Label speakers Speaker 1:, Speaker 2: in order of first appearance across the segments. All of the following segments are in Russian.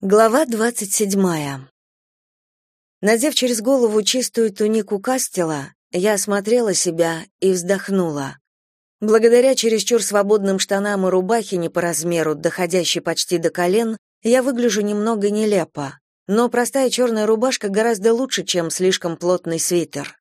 Speaker 1: Глава 27. Надев через голову чистую тунику Кастела, я осмотрела себя и вздохнула. Благодаря чересчур свободным штанам и рубахе не по размеру, доходящей почти до колен, я выгляжу немного нелепо, но простая черная рубашка гораздо лучше, чем слишком плотный свитер.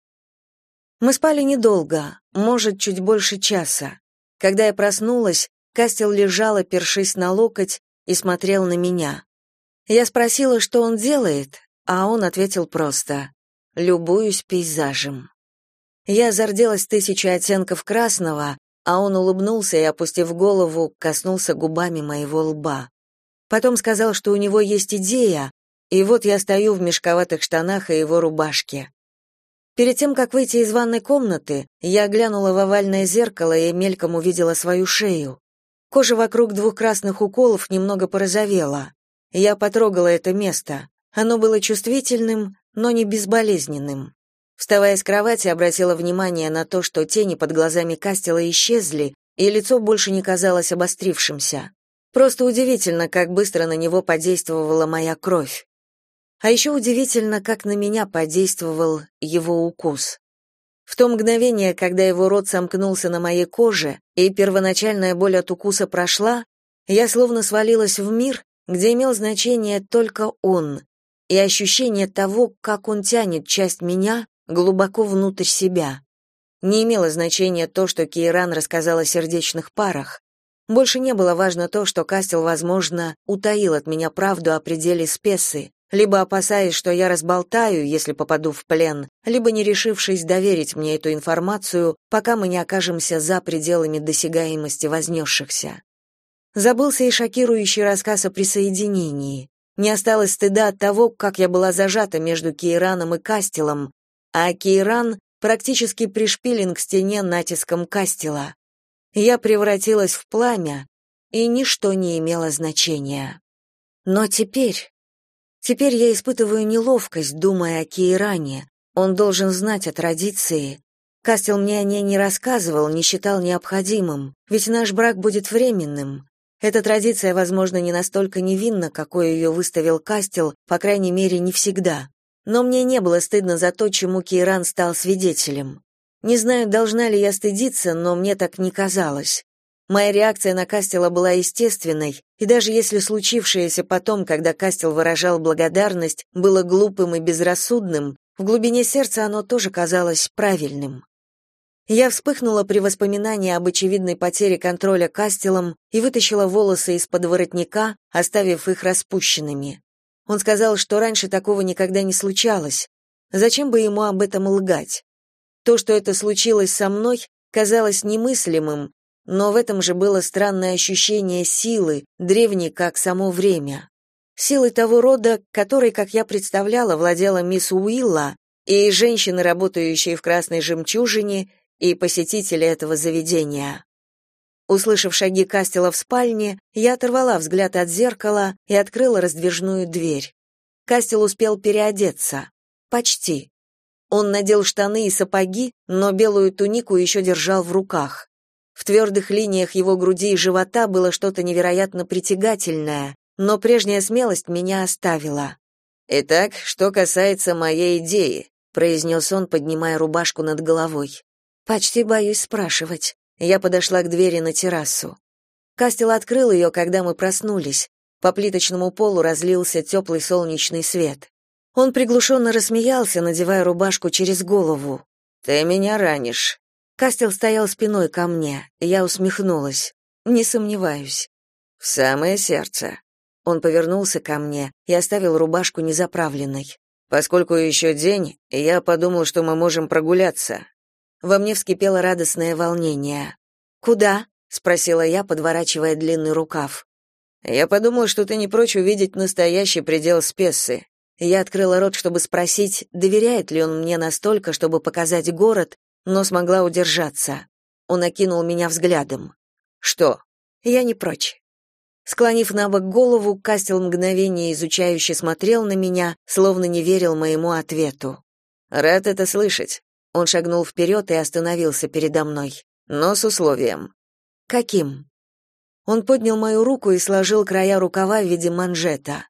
Speaker 1: Мы спали недолго, может, чуть больше часа. Когда я проснулась, Кастел лежал, опершись на локоть, и смотрел на меня. Я спросила, что он делает, а он ответил просто: «Любуюсь пейзажем». Я зарделась тысячей оттенков красного, а он улыбнулся и, опустив голову, коснулся губами моего лба. Потом сказал, что у него есть идея, и вот я стою в мешковатых штанах и его рубашке. Перед тем, как выйти из ванной комнаты, я глянула в овальное зеркало и мельком увидела свою шею. Кожа вокруг двух красных уколов немного порозовела. Я потрогала это место. Оно было чувствительным, но не безболезненным. Вставая с кровати, обратила внимание на то, что тени под глазами Кастела исчезли, и лицо больше не казалось обострившимся. Просто удивительно, как быстро на него подействовала моя кровь. А еще удивительно, как на меня подействовал его укус. В то мгновение, когда его рот сомкнулся на моей коже, и первоначальная боль от укуса прошла, я словно свалилась в мир, где имел значение только он, и ощущение того, как он тянет часть меня глубоко внутрь себя. Не имело значения то, что Кейран рассказал о сердечных парах. Больше не было важно то, что Кастел, возможно, утаил от меня правду о пределе Спесы, либо опасаясь, что я разболтаю, если попаду в плен, либо не решившись доверить мне эту информацию, пока мы не окажемся за пределами досягаемости вознесшихся. Забылся и шокирующий рассказ о присоединении. Не осталось стыда от того, как я была зажата между Кейраном и Кастелом, а Кейран практически пришпилен к стене натиском Кастела. Я превратилась в пламя, и ничто не имело значения. Но теперь я испытываю неловкость, думая о Кейране. Он должен знать о традиции. Кастел мне о ней не рассказывал, не считал необходимым, ведь наш брак будет временным. Эта традиция, возможно, не настолько невинна, какой ее выставил Кастел, по крайней мере, не всегда. Но мне не было стыдно за то, чему Кейран стал свидетелем. Не знаю, должна ли я стыдиться, но мне так не казалось. Моя реакция на Кастела была естественной, и даже если случившееся потом, когда Кастел выражал благодарность, было глупым и безрассудным, в глубине сердца оно тоже казалось правильным. Я вспыхнула при воспоминании об очевидной потере контроля Кастелом и вытащила волосы из-под воротника, оставив их распущенными. Он сказал, что раньше такого никогда не случалось. Зачем бы ему об этом лгать? То, что это случилось со мной, казалось немыслимым, но в этом же было странное ощущение силы, древней как само время. Силы того рода, которой, как я представляла, владела мисс Уилла, и женщины, работающие в «Красной жемчужине», и посетители этого заведения. Услышав шаги Кастела в спальне, я оторвала взгляд от зеркала и открыла раздвижную дверь. Кастел успел переодеться. Почти. Он надел штаны и сапоги, но белую тунику еще держал в руках. В твердых линиях его груди и живота было что-то невероятно притягательное, но прежняя смелость меня оставила. «Итак, что касается моей идеи», — произнес он, поднимая рубашку над головой. Почти боюсь спрашивать. Я подошла к двери на террасу. Кастел открыл ее, когда мы проснулись. По плиточному полу разлился теплый солнечный свет. Он приглушенно рассмеялся, надевая рубашку через голову. «Ты меня ранишь». Кастел стоял спиной ко мне. Я усмехнулась. «Не сомневаюсь». «В самое сердце». Он повернулся ко мне и оставил рубашку незаправленной. «Поскольку еще день, я подумал, что мы можем прогуляться». Во мне вскипело радостное волнение. «Куда?» — спросила я, подворачивая длинный рукав. «Я подумал, что ты не прочь увидеть настоящий предел Спессы». Я открыла рот, чтобы спросить, доверяет ли он мне настолько, чтобы показать город, но смогла удержаться. Он окинул меня взглядом. «Что?» «Я не прочь». Склонив набок голову, Кастел мгновение изучающе смотрел на меня, словно не верил моему ответу. «Рад это слышать». Он шагнул вперед и остановился передо мной, но с условием. «Каким?» Он поднял мою руку и сложил края рукава в виде манжета.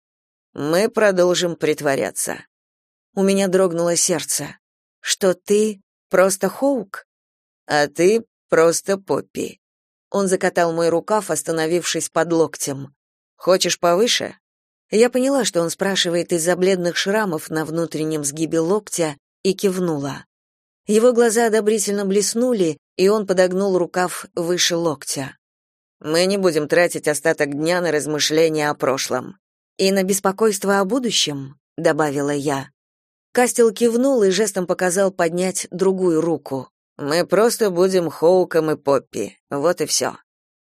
Speaker 1: Мы продолжим притворяться. У меня дрогнуло сердце. Что ты просто Хоук? А ты просто Поппи. Он закатал мой рукав, остановившись под локтем. Хочешь повыше? Я поняла, что он спрашивает из-за бледных шрамов на внутреннем сгибе локтя, и кивнула. Его глаза одобрительно блеснули, и он подогнул рукав выше локтя. Мы не будем тратить остаток дня на размышления о прошлом. И на беспокойство о будущем, добавила я. Кастел кивнул и жестом показал поднять другую руку. Мы просто будем Хоуком и Поппи. Вот и все.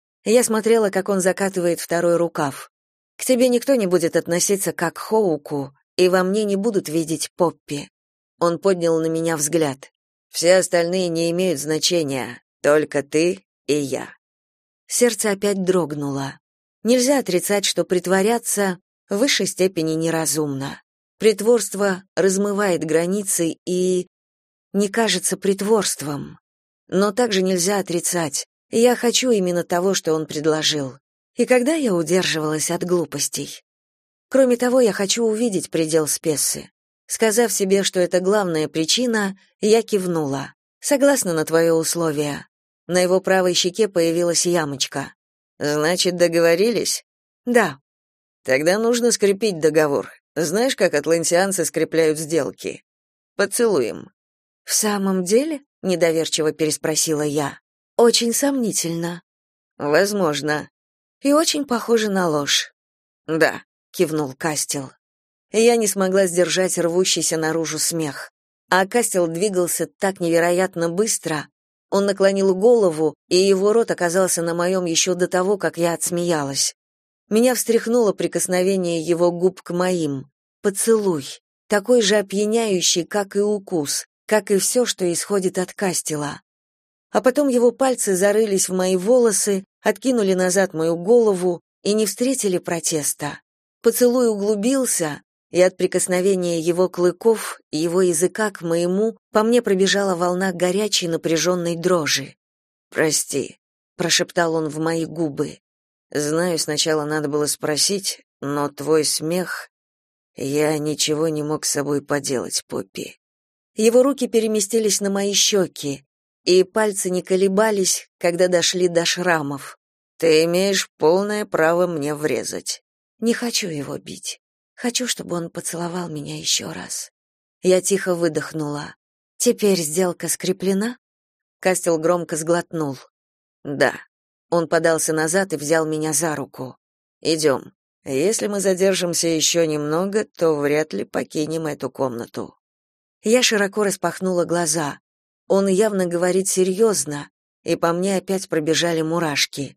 Speaker 1: Я смотрела, как он закатывает второй рукав. К тебе никто не будет относиться как к Хоуку, и во мне не будут видеть Поппи. Он поднял на меня взгляд. Все остальные не имеют значения, только ты и я. Сердце опять дрогнуло. Нельзя отрицать, что притворяться в высшей степени неразумно. Притворство размывает границы и не кажется притворством. Но также нельзя отрицать. Я хочу именно того, что он предложил. И когда я удерживалась от глупостей? Кроме того, я хочу увидеть предел Спессы. Сказав себе, что это главная причина, я кивнула. Согласна на твое условие. На его правой щеке появилась ямочка. Значит, договорились? Да. Тогда нужно скрепить договор. Знаешь, как атлантианцы скрепляют сделки? Поцелуем. В самом деле? Недоверчиво переспросила я. Очень сомнительно. Возможно. И очень похоже на ложь. Да, кивнул Кастел. Я не смогла сдержать рвущийся наружу смех. А Кастел двигался так невероятно быстро. Он наклонил голову, и его рот оказался на моем еще до того, как я отсмеялась. Меня встряхнуло прикосновение его губ к моим. Поцелуй, такой же опьяняющий, как и укус, как и все, что исходит от Кастела. А потом его пальцы зарылись в мои волосы, откинули назад мою голову и не встретили протеста. Поцелуй углубился, и от прикосновения его клыков, его языка к моему, по мне пробежала волна горячей напряженной дрожи. «Прости», — прошептал он в мои губы. «Знаю, сначала надо было спросить, но твой смех... Я ничего не мог с собой поделать, Поппи». Его руки переместились на мои щеки, и пальцы не колебались, когда дошли до шрамов. «Ты имеешь полное право мне врезать». «Не хочу его бить. Хочу, чтобы он поцеловал меня еще раз». Я тихо выдохнула. «Теперь сделка скреплена?» Кастел громко сглотнул. «Да». Он подался назад и взял меня за руку. «Идем. Если мы задержимся еще немного, то вряд ли покинем эту комнату». Я широко распахнула глаза. Он явно говорит серьезно, и по мне опять пробежали мурашки.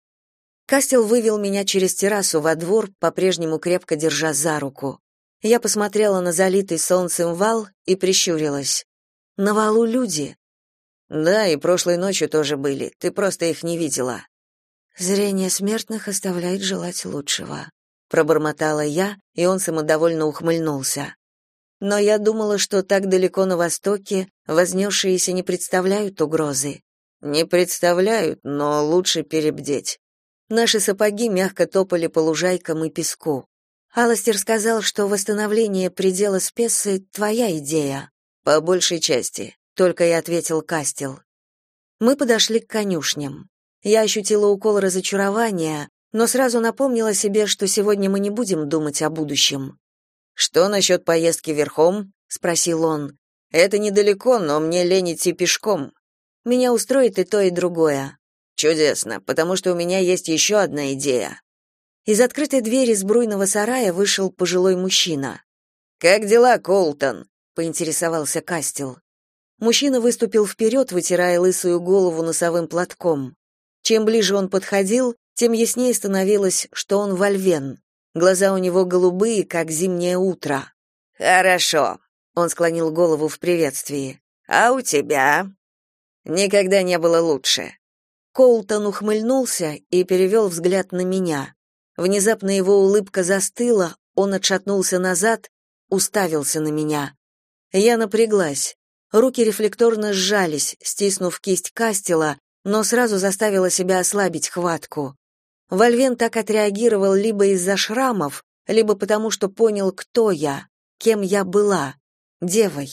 Speaker 1: Кастел вывел меня через террасу во двор, по-прежнему крепко держа за руку. Я посмотрела на залитый солнцем вал и прищурилась. На валу люди. Да, и прошлой ночью тоже были, ты просто их не видела. Зрение смертных оставляет желать лучшего, пробормотала я, и он самодовольно ухмыльнулся. Но я думала, что так далеко на востоке вознесшиеся не представляют угрозы. Не представляют, но лучше перебдеть. Наши сапоги мягко топали по лужайкам и песку. Аластер сказал, что восстановление предела Спессы — твоя идея. По большей части, только и ответил Кастел. Мы подошли к конюшням. Я ощутила укол разочарования, но сразу напомнила себе, что сегодня мы не будем думать о будущем. «Что насчет поездки верхом?» — спросил он. «Это недалеко, но мне лень идти пешком. Меня устроит и то, и другое». «Чудесно, потому что у меня есть еще одна идея». Из открытой двери сбруйного сарая вышел пожилой мужчина. «Как дела, Колтон?» — поинтересовался Кастел. Мужчина выступил вперед, вытирая лысую голову носовым платком. Чем ближе он подходил, тем яснее становилось, что он вольвен. Глаза у него голубые, как зимнее утро. «Хорошо», — он склонил голову в приветствии. «А у тебя?» «Никогда не было лучше». Колтон ухмыльнулся и перевел взгляд на меня. Внезапно его улыбка застыла, он отшатнулся назад, уставился на меня. Я напряглась. Руки рефлекторно сжались, стиснув кисть Кастела, но сразу заставила себя ослабить хватку. Вольвен так отреагировал либо из-за шрамов, либо потому, что понял, кто я, кем я была, девой.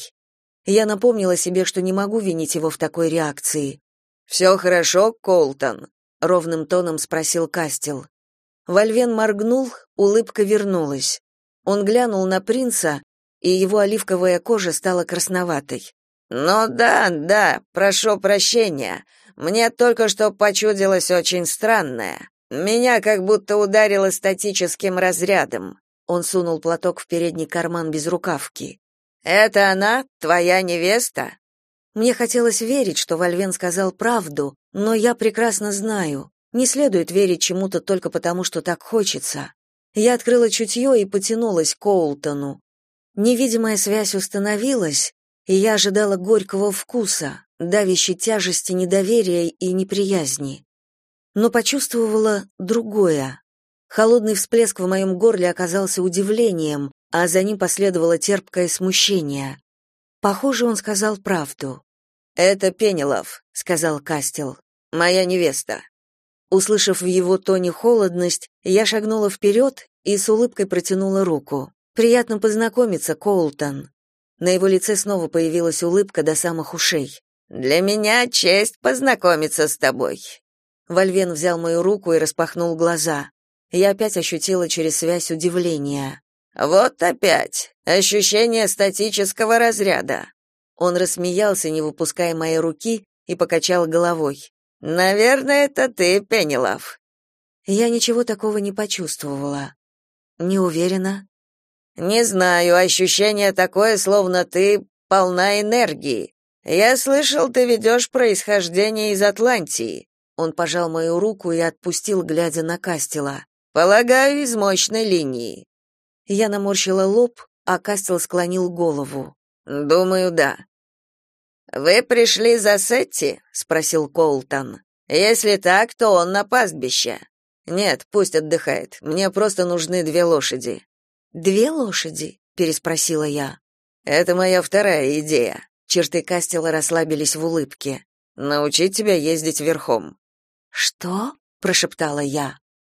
Speaker 1: Я напомнила себе, что не могу винить его в такой реакции. «Все хорошо, Коултон?» — ровным тоном спросил Кастел. Вольвен моргнул, улыбка вернулась. Он глянул на принца, и его оливковая кожа стала красноватой. «Ну да, прошу прощения. Мне только что почудилось очень странное. Меня как будто ударило статическим разрядом». Он сунул платок в передний карман безрукавки. «Это она, твоя невеста?» Мне хотелось верить, что Вольвен сказал правду, но я прекрасно знаю, не следует верить чему-то только потому, что так хочется. Я открыла чутье и потянулась к Коултону. Невидимая связь установилась, и я ожидала горького вкуса, давящей тяжести недоверия и неприязни. Но почувствовала другое. Холодный всплеск в моем горле оказался удивлением, а за ним последовало терпкое смущение. Похоже, он сказал правду. «Это Пенелов», — сказал Кастел, — «моя невеста». Услышав в его тоне холодность, я шагнула вперед и с улыбкой протянула руку. «Приятно познакомиться, Коултон». На его лице снова появилась улыбка до самых ушей. «Для меня честь познакомиться с тобой». Вольвен взял мою руку и распахнул глаза. Я опять ощутила через связь удивление. «Вот опять! Ощущение статического разряда!» Он рассмеялся, не выпуская моей руки, и покачал головой. «Наверное, это ты, Пенелов». Я ничего такого не почувствовала. Не уверена. «Не знаю, ощущение такое, словно ты полна энергии. Я слышал, ты ведешь происхождение из Атлантии». Он пожал мою руку и отпустил, глядя на Кастела. «Полагаю, из мощной линии». Я наморщила лоб, а Кастел склонил голову. «Думаю, да». «Вы пришли за Сетти?» — спросил Коултон. «Если так, то он на пастбище». «Нет, пусть отдыхает. Мне просто нужны 2 лошади». «2 лошади?» — переспросила я. «Это моя вторая идея». Черты Кастела расслабились в улыбке. «Научить тебя ездить верхом». «Что?» — прошептала я.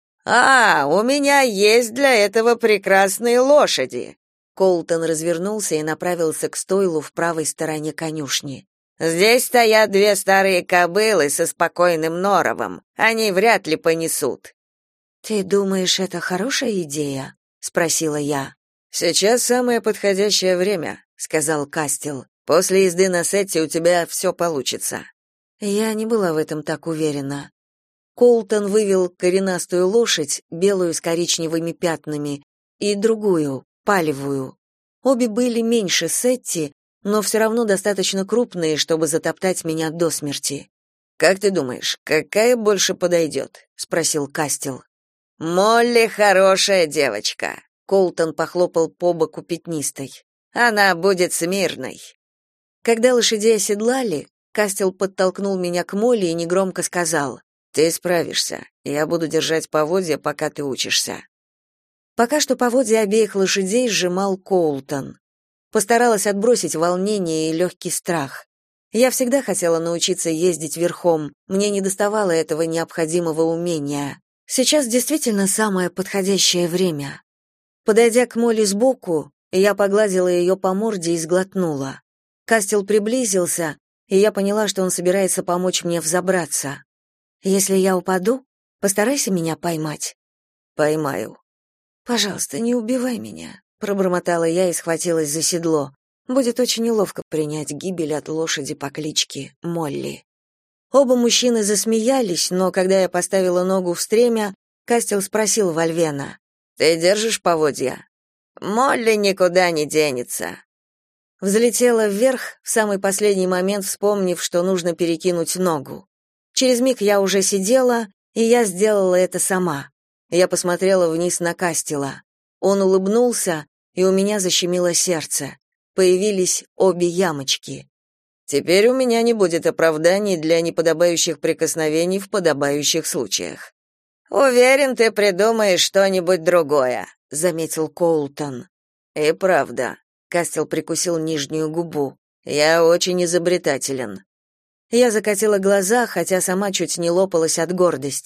Speaker 1: У меня есть для этого прекрасные лошади. Коултон развернулся и направился к стойлу в правой стороне конюшни. Здесь стоят 2 старые кобылы со спокойным норовом. Они вряд ли понесут. Ты думаешь, это хорошая идея? Спросила я. Сейчас самое подходящее время, сказал Кастел. После езды на Сетти у тебя все получится. Я не была в этом так уверена. Коултон вывел коренастую лошадь, белую с коричневыми пятнами, и другую, палевую. Обе были меньше Сетти, но все равно достаточно крупные, чтобы затоптать меня до смерти. «Как ты думаешь, какая больше подойдет?» — спросил Кастел. «Молли хорошая девочка», — Коултон похлопал по боку пятнистой. «Она будет смирной». Когда лошадей оседлали, Кастел подтолкнул меня к Молли и негромко сказал: «Ты справишься. Я буду держать поводья, пока ты учишься». Пока что поводья обеих лошадей сжимал Коултон. Постаралась отбросить волнение и легкий страх. Я всегда хотела научиться ездить верхом, мне недоставало этого необходимого умения. Сейчас действительно самое подходящее время. Подойдя к Молли сбоку, я погладила ее по морде и сглотнула. Кастел приблизился, и я поняла, что он собирается помочь мне взобраться. «Если я упаду, постарайся меня поймать». «Поймаю». «Пожалуйста, не убивай меня», — пробормотала я и схватилась за седло. Будет очень неловко принять гибель от лошади по кличке Молли. Оба мужчины засмеялись, но когда я поставила ногу в стремя, Кастел спросил Вольвена: «Ты держишь поводья?» «Молли никуда не денется». Взлетела вверх, в самый последний момент вспомнив, что нужно перекинуть ногу. Через миг я уже сидела, и я сделала это сама. Я посмотрела вниз на Кастела. Он улыбнулся, и у меня защемило сердце. Появились обе ямочки. Теперь у меня не будет оправданий для неподобающих прикосновений в подобающих случаях. «Уверен, ты придумаешь что-нибудь другое», — заметил Коултон. «И правда», — Кастел прикусил нижнюю губу, — «я очень изобретателен». Я закатила глаза, хотя сама чуть не лопалась от гордости.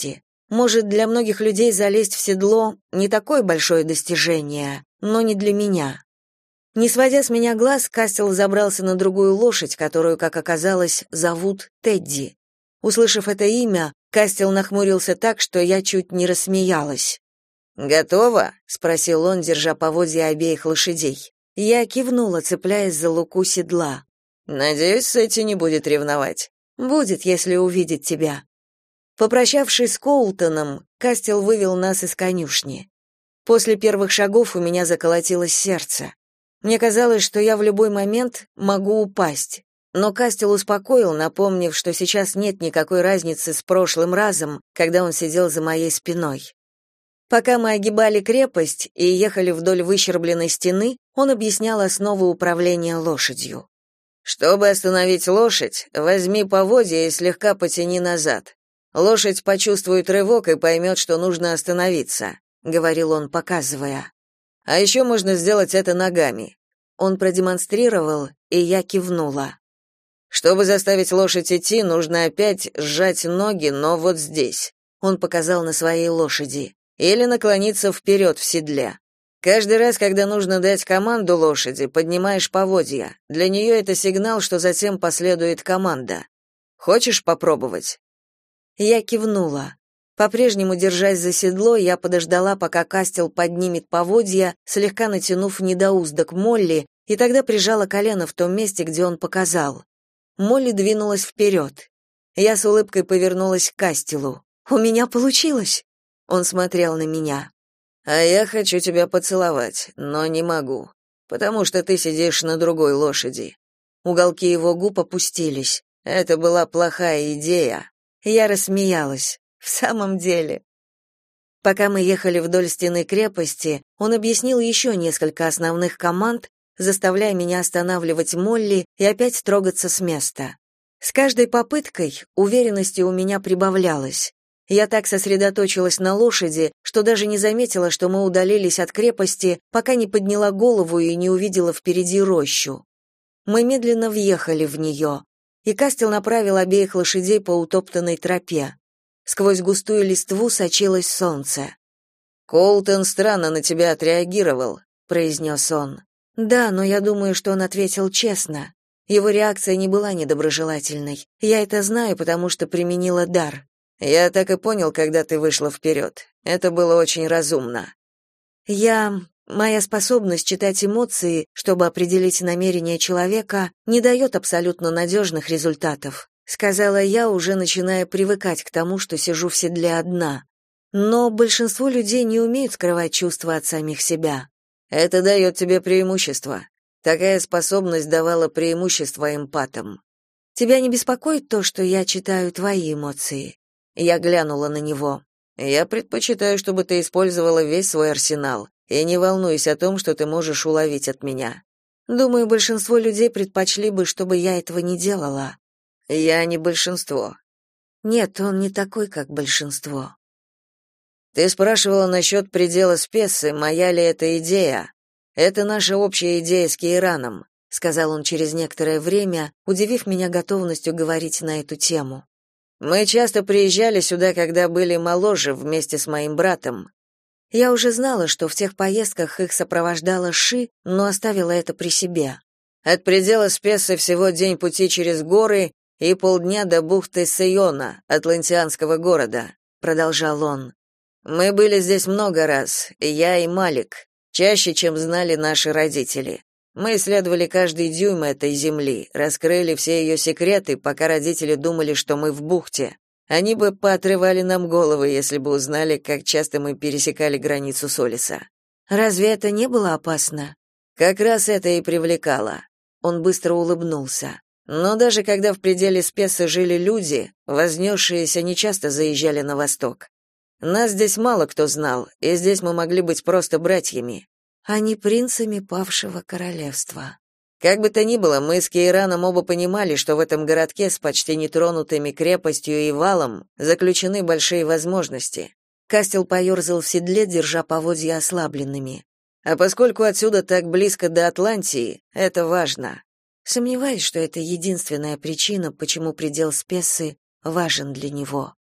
Speaker 1: Может, для многих людей залезть в седло не такое большое достижение, но не для меня. Не сводя с меня глаз, Кастел забрался на другую лошадь, которую, как оказалось, зовут Тедди. Услышав это имя, Кастел нахмурился так, что я чуть не рассмеялась. «Готово?» — спросил он, держа поводья обеих лошадей. Я кивнула, цепляясь за луку седла. «Надеюсь, Сетти не будет ревновать». «Будет, если увидит тебя». Попрощавшись с Коултоном, Кастел вывел нас из конюшни. После первых шагов у меня заколотилось сердце. Мне казалось, что я в любой момент могу упасть. Но Кастел успокоил, напомнив, что сейчас нет никакой разницы с прошлым разом, когда он сидел за моей спиной. Пока мы огибали крепость и ехали вдоль выщербленной стены, он объяснял основы управления лошадью. «Чтобы остановить лошадь, возьми поводья и слегка потяни назад. Лошадь почувствует рывок и поймет, что нужно остановиться», — говорил он, показывая. «А еще можно сделать это ногами». Он продемонстрировал, и я кивнула. «Чтобы заставить лошадь идти, нужно опять сжать ноги, но вот здесь», — он показал на своей лошади, «или наклониться вперед в седле. Каждый раз, когда нужно дать команду лошади, поднимаешь поводья. Для нее это сигнал, что затем последует команда. Хочешь попробовать?» Я кивнула. По-прежнему, держась за седло, я подождала, пока Кастел поднимет поводья, слегка натянув недоуздок Молли, и тогда прижала колено в том месте, где он показал. Молли двинулась вперед. Я с улыбкой повернулась к Кастелу. «У меня получилось!» Он смотрел на меня. «А я хочу тебя поцеловать, но не могу, потому что ты сидишь на другой лошади». Уголки его губ опустились. «Это была плохая идея». Я рассмеялась. В самом деле. Пока мы ехали вдоль стены крепости, он объяснил еще несколько основных команд, заставляя меня останавливать Молли и опять трогаться с места. С каждой попыткой уверенности у меня прибавлялось. Я так сосредоточилась на лошади, что даже не заметила, что мы удалились от крепости, пока не подняла голову и не увидела впереди рощу. Мы медленно въехали в нее, и Кастел направил обеих лошадей по утоптанной тропе. Сквозь густую листву сочилось солнце. «Коултон странно на тебя отреагировал», — произнес он. «Да, но я думаю, что он ответил честно. Его реакция не была недоброжелательной. Я это знаю, потому что применила дар. Я так и понял, когда ты вышла вперед. Это было очень разумно». Моя способность читать эмоции, чтобы определить намерение человека, не дает абсолютно надежных результатов, сказала я, уже начиная привыкать к тому, что сижу в седле одна. Но большинство людей не умеют скрывать чувства от самих себя. Это дает тебе преимущество. Такая способность давала преимущество эмпатам. Тебя не беспокоит то, что я читаю твои эмоции? Я глянула на него. Я предпочитаю, чтобы ты использовала весь свой арсенал. И не волнуйся о том, что ты можешь уловить от меня. Думаю, большинство людей предпочли бы, чтобы я этого не делала. Я не большинство. Нет, он не такой, как большинство. Ты спрашивала насчет предела Спессы, моя ли это идея. Это наша общая идея с Кейраном, сказал он через некоторое время, удивив меня готовностью говорить на эту тему. Мы часто приезжали сюда, когда были моложе, вместе с моим братом. Я уже знала, что в тех поездках их сопровождала Ши, но оставила это при себе. От предела Спессы всего день пути через горы и полдня до бухты Сейона, атлантианского города, продолжал он. Мы были здесь много раз, я и Малик, чаще, чем знали наши родители. Мы исследовали каждый дюйм этой земли, раскрыли все ее секреты, пока родители думали, что мы в бухте. Они бы поотрывали нам головы, если бы узнали, как часто мы пересекали границу Солиса. Разве это не было опасно? Как раз это и привлекало. Он быстро улыбнулся. Но даже когда в пределе Спессы жили люди, вознесшиеся нечасто заезжали на восток. Нас здесь мало кто знал, и здесь мы могли быть просто братьями, а не принцами павшего королевства. Как бы то ни было, мы с Кейраном оба понимали, что в этом городке с почти нетронутыми крепостью и валом заключены большие возможности. Кастел поерзал в седле, держа поводья ослабленными. А поскольку отсюда так близко до Атлантии, это важно. Сомневаюсь, что это единственная причина, почему предел Спессы важен для него.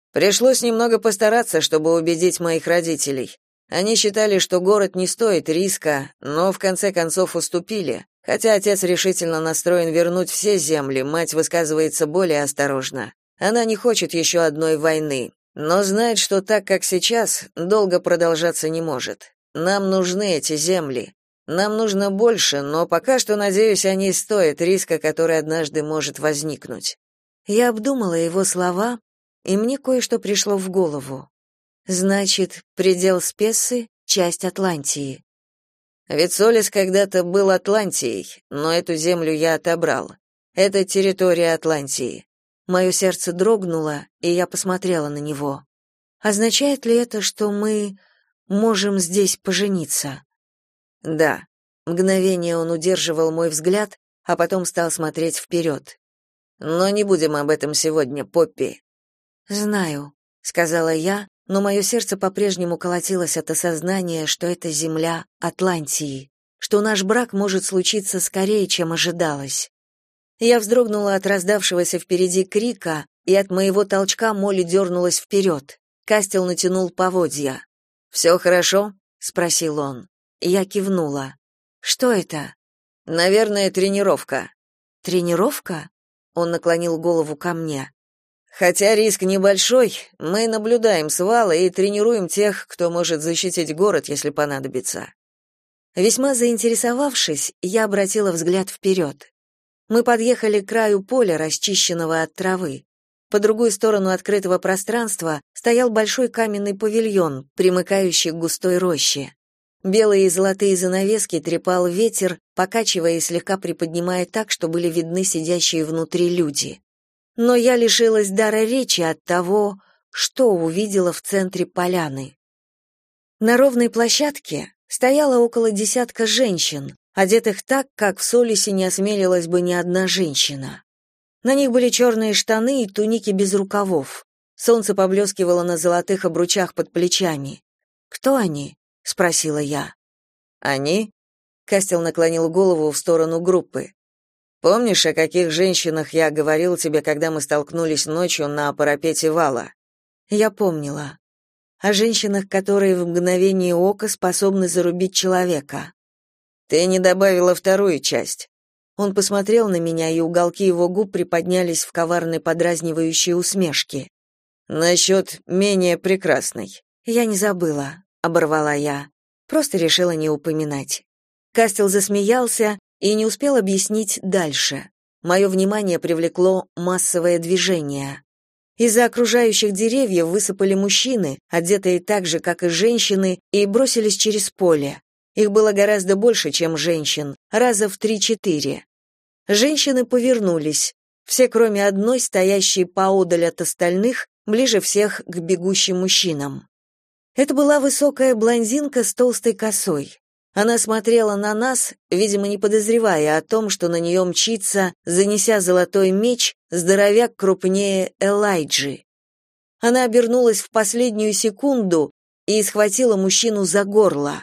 Speaker 2: Пришлось немного постараться, чтобы убедить моих родителей. Они считали, что город не стоит риска, но в конце концов уступили. Хотя отец решительно настроен вернуть все земли, мать высказывается более осторожно. Она не хочет еще одной войны, но знает, что так, как сейчас, долго продолжаться не может. Нам нужны эти земли. Нам нужно больше, но пока что, надеюсь, они стоят риска, который однажды может возникнуть.
Speaker 1: Я обдумала его слова, и мне кое-что пришло в голову. Значит, предел Спессы — часть Атлантии.
Speaker 2: Вицолис когда-то был Атлантией, но эту землю я отобрал. Это территория Атлантии.
Speaker 1: Мое сердце дрогнуло, и я посмотрела на него. Означает ли это, что мы можем здесь пожениться?
Speaker 2: Да.
Speaker 1: Мгновение он удерживал мой взгляд, а потом стал смотреть вперед.
Speaker 2: Но не будем об этом сегодня, Поппи.
Speaker 1: Знаю, сказала я, но мое сердце по-прежнему колотилось от осознания, что это земля Атлантии, что наш брак может случиться скорее, чем ожидалось. Я вздрогнула от раздавшегося впереди крика, и от моего толчка Молли дернулась вперед. Кастел натянул поводья.
Speaker 2: «Все хорошо?»
Speaker 1: — спросил он. Я кивнула. «Что это?»
Speaker 2: «Наверное, тренировка».
Speaker 1: «Тренировка?» Он наклонил голову ко мне.
Speaker 2: «Хотя риск небольшой, мы наблюдаем свалы и тренируем тех, кто может защитить город, если понадобится».
Speaker 1: Весьма заинтересовавшись, я обратила взгляд вперед. Мы подъехали к краю поля, расчищенного от травы. По другую сторону открытого пространства стоял большой каменный павильон, примыкающий к густой роще. Белые и золотые занавески трепал ветер, покачивая и слегка приподнимая так, что были видны сидящие внутри люди. Но я лишилась дара речи от того, что увидела в центре поляны. На ровной площадке стояло около десятка женщин, одетых так, как в Солисе не осмелилась бы ни одна женщина. На них были черные штаны и туники без рукавов. Солнце поблескивало на золотых обручах под плечами. «Кто они?» — спросила я.
Speaker 2: «Они?» — Кастел наклонил голову в сторону группы. «Помнишь, о каких женщинах я говорил тебе, когда мы столкнулись ночью на парапете вала?»
Speaker 1: Я помнила. О женщинах, которые в мгновение ока способны зарубить человека.
Speaker 2: «Ты не добавила вторую часть».
Speaker 1: Он посмотрел на меня, и уголки его губ приподнялись в коварной подразнивающей усмешке.
Speaker 2: «Насчет менее прекрасной».
Speaker 1: «Я не забыла», — оборвала я. Просто решила не упоминать. Кастел засмеялся и не успел объяснить дальше. Мое внимание привлекло массовое движение. Из-за окружающих деревьев высыпали мужчины, одетые так же, как и женщины, и бросились через поле. Их было гораздо больше, чем женщин, раза в 3-4. Женщины повернулись, все кроме одной, стоящей поодаль от остальных, ближе всех к бегущим мужчинам. Это была высокая блондинка с толстой косой. Она смотрела на нас, видимо, не подозревая о том, что на нее мчится, занеся золотой меч, здоровяк крупнее Элайджи. Она обернулась в последнюю секунду и схватила мужчину за горло.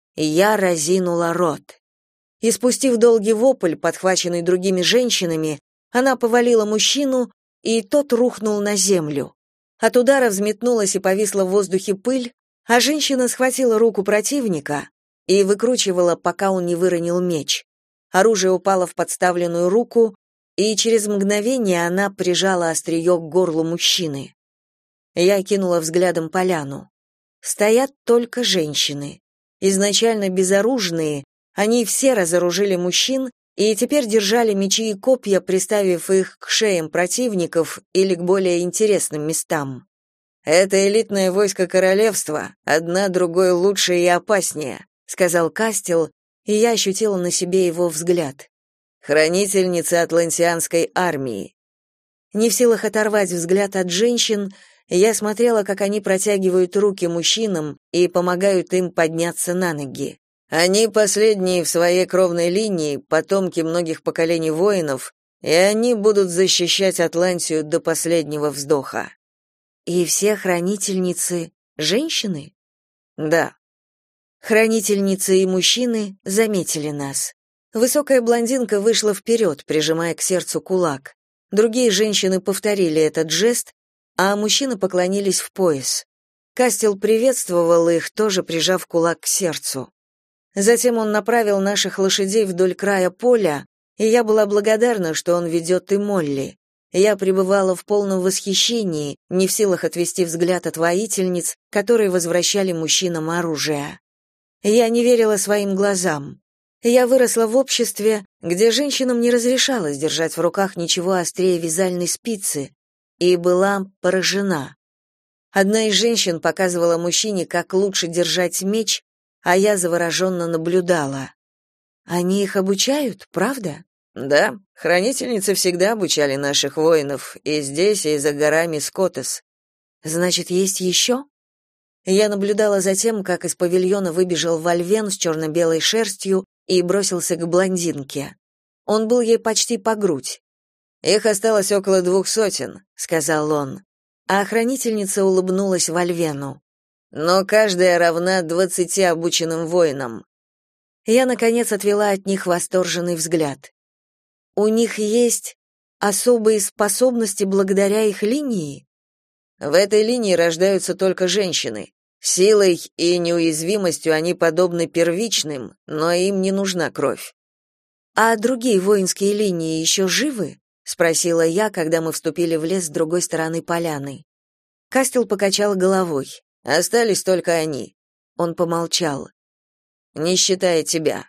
Speaker 1: Я разинула рот. Испустив долгий вопль, подхваченный другими женщинами, она повалила мужчину, и тот рухнул на землю. От удара взметнулась и повисла в воздухе пыль, а женщина схватила руку противника и выкручивала, пока он не выронил меч. Оружие упало в подставленную руку, и через мгновение она прижала острие к горлу мужчины. Я кинула взглядом поляну. Стоят только женщины. Изначально безоружные, они все разоружили мужчин и теперь держали мечи и копья, приставив их к шеям противников или к более интересным местам. «Это элитное войско королевства, одна другой лучше и опаснее», сказал Кастел, и я ощутила на себе его взгляд. «Хранительница атлантианской армии». Не в силах оторвать взгляд от женщин, я смотрела, как они протягивают руки мужчинам и помогают им подняться на ноги. Они последние в своей кровной линии, потомки многих поколений воинов, и они будут защищать Атлантию до последнего вздоха. И все хранительницы женщины? Да. Хранительницы и мужчины заметили нас. Высокая блондинка вышла вперед, прижимая к сердцу кулак. Другие женщины повторили этот жест, а мужчины поклонились в пояс. Кастел приветствовал их, тоже прижав кулак к сердцу. Затем он направил наших лошадей вдоль края поля, и я была благодарна, что он ведет и Молли. Я пребывала в полном восхищении, не в силах отвести взгляд от воительниц, которые возвращали мужчинам оружие. Я не верила своим глазам. Я выросла в обществе, где женщинам не разрешалось держать в руках ничего острее вязальной спицы, и была поражена. Одна из женщин показывала мужчине, как лучше держать меч, а я завороженно наблюдала. Они их обучают, правда?
Speaker 2: Да, хранительницы всегда обучали наших воинов, и здесь, и за горами Скотес.
Speaker 1: Значит, есть еще? Я наблюдала за тем, как из павильона выбежал Вольвен с черно-белой шерстью и бросился к блондинке. Он был ей почти по грудь.
Speaker 2: «Их осталось около 200», —
Speaker 1: сказал он. А охранительница улыбнулась Вольвену.
Speaker 2: «Но каждая равна 20 обученным воинам».
Speaker 1: Я, наконец, отвела от них восторженный взгляд. У них есть особые способности благодаря их линии?
Speaker 2: В этой линии рождаются только женщины. Силой и неуязвимостью они подобны первичным, но им не нужна кровь.
Speaker 1: А другие воинские линии еще живы? Спросила я, когда мы вступили в лес с другой стороны поляны. Кастел покачал головой.
Speaker 2: Остались только они.
Speaker 1: Он помолчал.
Speaker 2: Не считая тебя.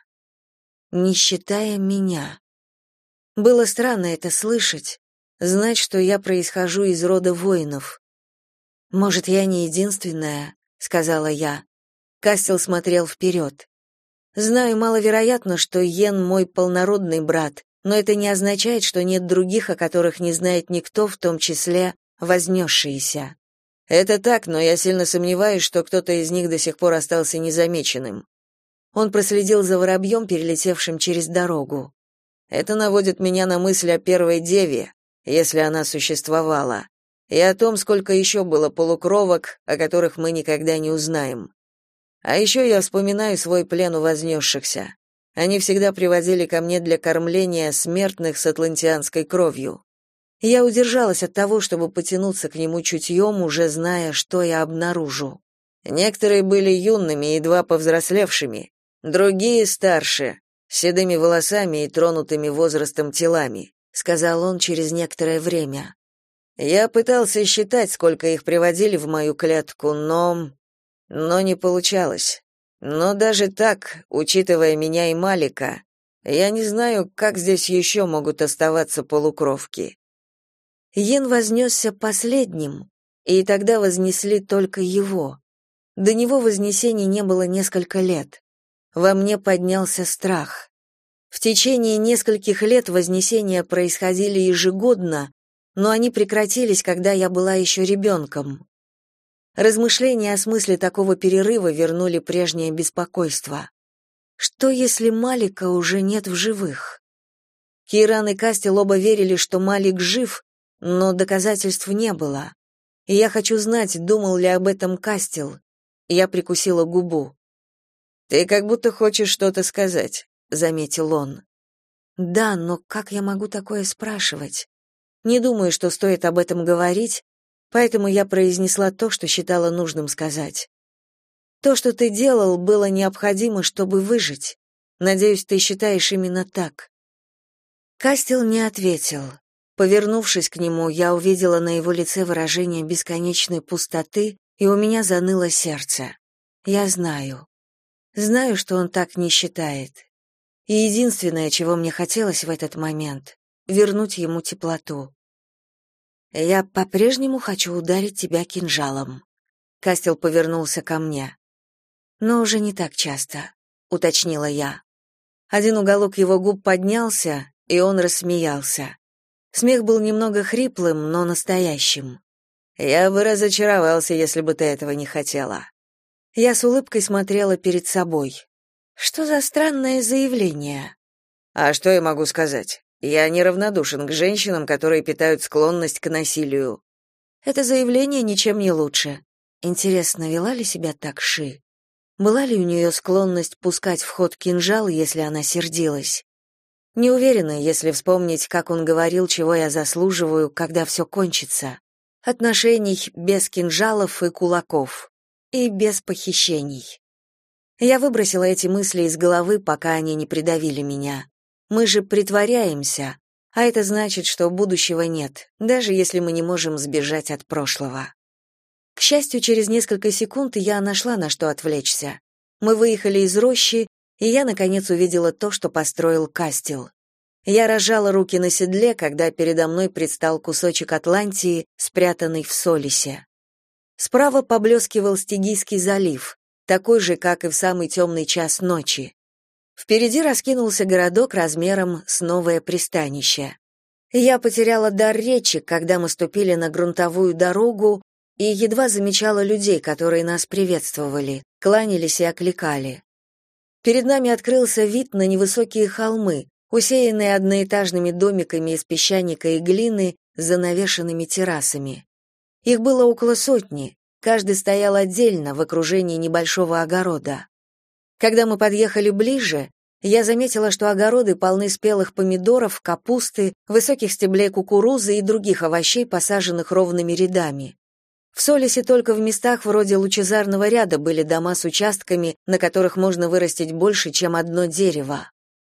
Speaker 1: Не считая меня. Было странно это слышать, знать, что я происхожу из рода воинов. «Может, я не единственная», — сказала я. Кастел смотрел вперед. «Знаю, маловероятно, что Йен мой полнородный брат, но это не означает, что нет других, о которых не знает никто, в том числе вознесшиеся».
Speaker 2: «Это так, но я сильно сомневаюсь, что кто-то из них до сих пор остался незамеченным».
Speaker 1: Он проследил за воробьем, перелетевшим через дорогу.
Speaker 2: «Это наводит меня на мысль о первой деве, если она существовала, и о том, сколько еще было полукровок, о которых мы никогда не узнаем. А еще я вспоминаю свой плен у вознесшихся. Они всегда приводили ко мне для кормления смертных с атлантианской кровью. Я удержалась от того, чтобы потянуться к нему чутьем, уже зная, что я обнаружу. Некоторые были юными, едва повзрослевшими, другие старше, с седыми волосами и тронутыми возрастом телами», — сказал он через некоторое время. «Я пытался считать, сколько их приводили в мою клетку, но не получалось. Но даже так, учитывая меня и Малика, я не знаю, как здесь еще могут оставаться полукровки». Йен вознесся последним, и тогда вознесли только его. До него вознесений не было несколько лет. Во мне поднялся страх. В течение нескольких лет вознесения происходили ежегодно, но они прекратились, когда я была еще ребенком. Размышления о смысле такого перерыва вернули прежнее беспокойство. Что, если Малика уже нет в живых? Киран и Кастел оба верили, что Малик жив, но доказательств не было. И я хочу знать, думал ли об этом Кастел. Я прикусила губу. «Ты как будто хочешь что-то сказать», — заметил он.
Speaker 1: «Да, но как я могу такое спрашивать? Не думаю, что стоит об этом говорить, поэтому я произнесла то, что считала нужным сказать. То, что ты делал, было необходимо, чтобы выжить. Надеюсь, ты считаешь именно так». Кастел не ответил. Повернувшись к нему, я увидела на его лице выражение бесконечной пустоты, и у меня заныло сердце. Я знаю. Знаю, что он так не считает. И единственное, чего мне хотелось в этот момент — вернуть ему теплоту. «Я по-прежнему хочу ударить тебя кинжалом». Кастел повернулся ко мне. «Но уже не так часто», — уточнила я. Один уголок его губ поднялся, и он рассмеялся. Смех был немного хриплым, но настоящим.
Speaker 2: «Я бы разочаровался, если бы ты этого не хотела».
Speaker 1: Я с улыбкой смотрела перед собой. Что за странное заявление?
Speaker 2: А что я могу сказать? Я неравнодушен к женщинам, которые питают склонность к насилию.
Speaker 1: Это заявление ничем не лучше. Интересно, вела ли себя так Ши? Была ли у нее склонность пускать в ход кинжал, если она сердилась? Не уверена, если вспомнить, как он говорил, чего я заслуживаю, когда все кончится. отношений без кинжалов и кулаков, и без похищений. Я выбросила эти мысли из головы, пока они не придавили меня. Мы же притворяемся, а это значит, что будущего нет, даже если мы не можем сбежать от прошлого. К счастью, через несколько секунд я нашла, на что отвлечься. Мы выехали из рощи, и я, наконец, увидела то, что построил Кастел. Я разжала руки на седле, когда передо мной предстал кусочек Атлантии, спрятанный в Солисе. Справа поблескивал Стигийский залив, такой же, как и в самый темный час ночи. Впереди раскинулся городок размером с новое пристанище. Я потеряла дар речи, когда мы ступили на грунтовую дорогу, и едва замечала людей, которые нас приветствовали, кланялись и окликали. Перед нами открылся вид на невысокие холмы, усеянные одноэтажными домиками из песчаника и глины с занавешенными террасами. Их было около сотни, каждый стоял отдельно в окружении небольшого огорода. Когда мы подъехали ближе, я заметила, что огороды полны спелых помидоров, капусты, высоких стеблей кукурузы и других овощей, посаженных ровными рядами. В Солисе только в местах вроде лучезарного ряда были дома с участками, на которых можно вырастить больше, чем одно дерево.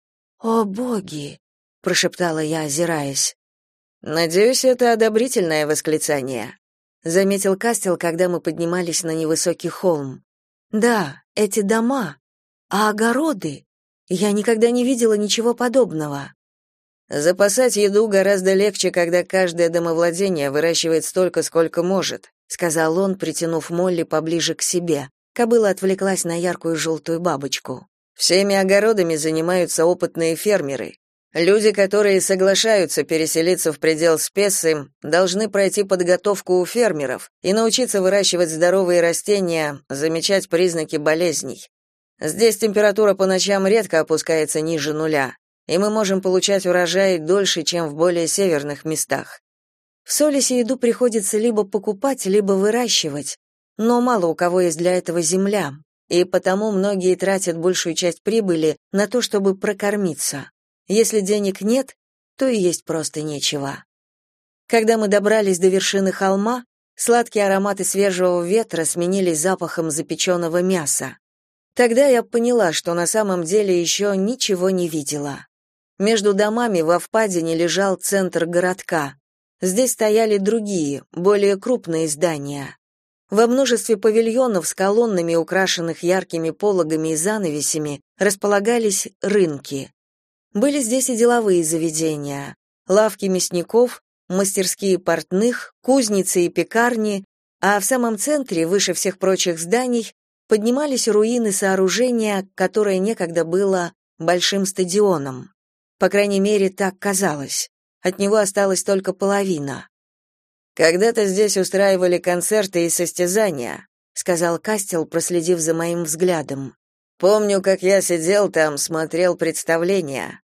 Speaker 1: «О, боги!» — прошептала я, озираясь.
Speaker 2: «Надеюсь, это одобрительное восклицание», — заметил Кастел, когда мы поднимались на невысокий холм.
Speaker 1: «Да, эти дома. А огороды? Я никогда не видела ничего подобного».
Speaker 2: «Запасать еду гораздо легче, когда каждое домовладение выращивает столько, сколько может»,
Speaker 1: сказал он, притянув Молли поближе к себе. Кобыла отвлеклась на яркую желтую бабочку.
Speaker 2: «Всеми огородами занимаются опытные фермеры. Люди, которые соглашаются переселиться в предел Спесы, должны пройти подготовку у фермеров и научиться выращивать здоровые растения, замечать признаки болезней. Здесь температура по ночам редко опускается ниже нуля, и мы можем получать урожай дольше, чем в более северных местах.
Speaker 1: В Солисе еду приходится либо покупать, либо выращивать, но мало у кого есть для этого земля, и потому многие тратят большую часть прибыли на то, чтобы прокормиться. Если денег нет, то и есть просто нечего. Когда мы добрались до вершины холма, сладкие ароматы свежего ветра сменились запахом запеченного мяса. Тогда я поняла, что на самом деле еще ничего не видела. Между домами во впадине лежал центр городка. Здесь стояли другие, более крупные здания. Во множестве павильонов с колоннами, украшенных яркими пологами и занавесями, располагались рынки. Были здесь и деловые заведения, лавки мясников, мастерские портных, кузницы и пекарни, а в самом центре, выше всех прочих зданий, поднимались руины сооружения, которое некогда было большим стадионом. По крайней мере, так казалось. От него осталась только половина.
Speaker 2: «Когда-то здесь устраивали концерты и состязания», — сказал Кастел, проследив за моим взглядом. «Помню, как я сидел там, смотрел представления».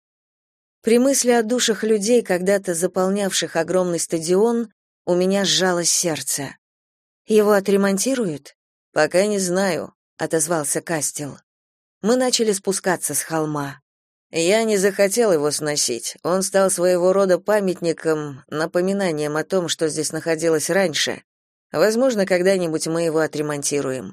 Speaker 1: При мысли о душах людей, когда-то заполнявших огромный стадион, у меня сжалось сердце. «Его отремонтируют?»
Speaker 2: «Пока не знаю»,
Speaker 1: — отозвался Кастел. Мы начали спускаться с холма.
Speaker 2: «Я не захотел его сносить. Он стал своего рода памятником, напоминанием о том, что здесь находилось раньше. Возможно, когда-нибудь мы его отремонтируем».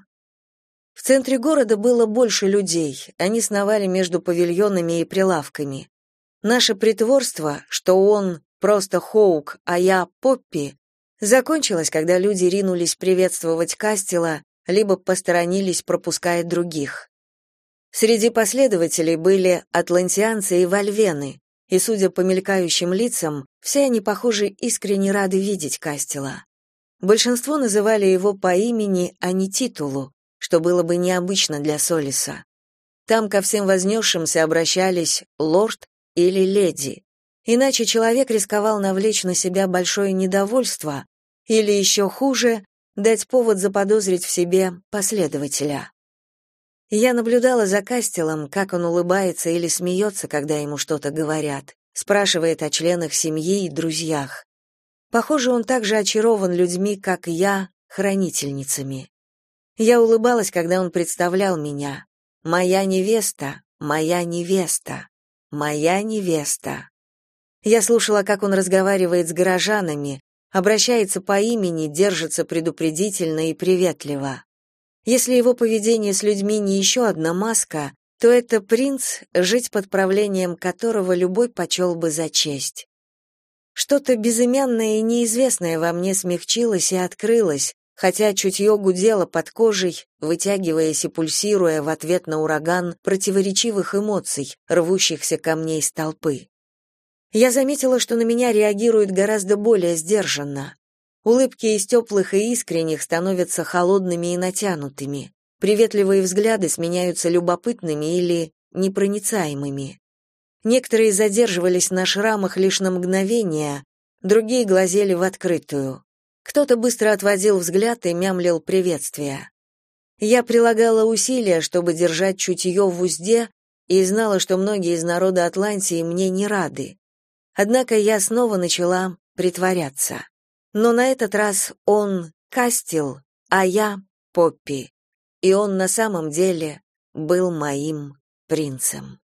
Speaker 1: В центре города было больше людей. Они сновали между павильонами и прилавками. Наше притворство, что он просто Хоук, а я Поппи, закончилось, когда люди ринулись приветствовать Кастела, либо посторонились, пропуская других. Среди последователей были атлантианцы и вольвены, и, судя по мелькающим лицам, все они, похоже, искренне рады видеть Кастела. Большинство называли его по имени, а не титулу, что было бы необычно для Солиса. Там ко всем вознесшимся обращались «лорд» или «леди», иначе человек рисковал навлечь на себя большое недовольство или, еще хуже, дать повод заподозрить в себе последователя. Я наблюдала за Кастелом, как он улыбается или смеется, когда ему что-то говорят, спрашивает о членах семьи и друзьях. Похоже, он так же очарован людьми, как я, хранительницами. Я улыбалась, когда он представлял меня. «Моя невеста, моя невеста, моя невеста». Я слушала, как он разговаривает с горожанами, обращается по имени, держится предупредительно и приветливо. Если его поведение с людьми не еще одна маска, то это принц, жить под правлением которого любой почел бы за честь. Что-то безымянное и неизвестное во мне смягчилось и открылось, хотя чутье гудело под кожей, вытягиваясь и пульсируя в ответ на ураган противоречивых эмоций, рвущихся ко мне из толпы. Я заметила, что на меня реагируют гораздо более сдержанно. Улыбки из теплых и искренних становятся холодными и натянутыми. Приветливые взгляды сменяются любопытными или непроницаемыми. Некоторые задерживались на шрамах лишь на мгновение, другие глазели в открытую. Кто-то быстро отводил взгляд и мямлил приветствия. Я прилагала усилия, чтобы держать чутье в узде, и знала, что многие из народа Атлантии мне не рады. Однако я снова начала притворяться. Но на этот раз он Кастил, а я Поппи. И он на самом деле был моим принцем.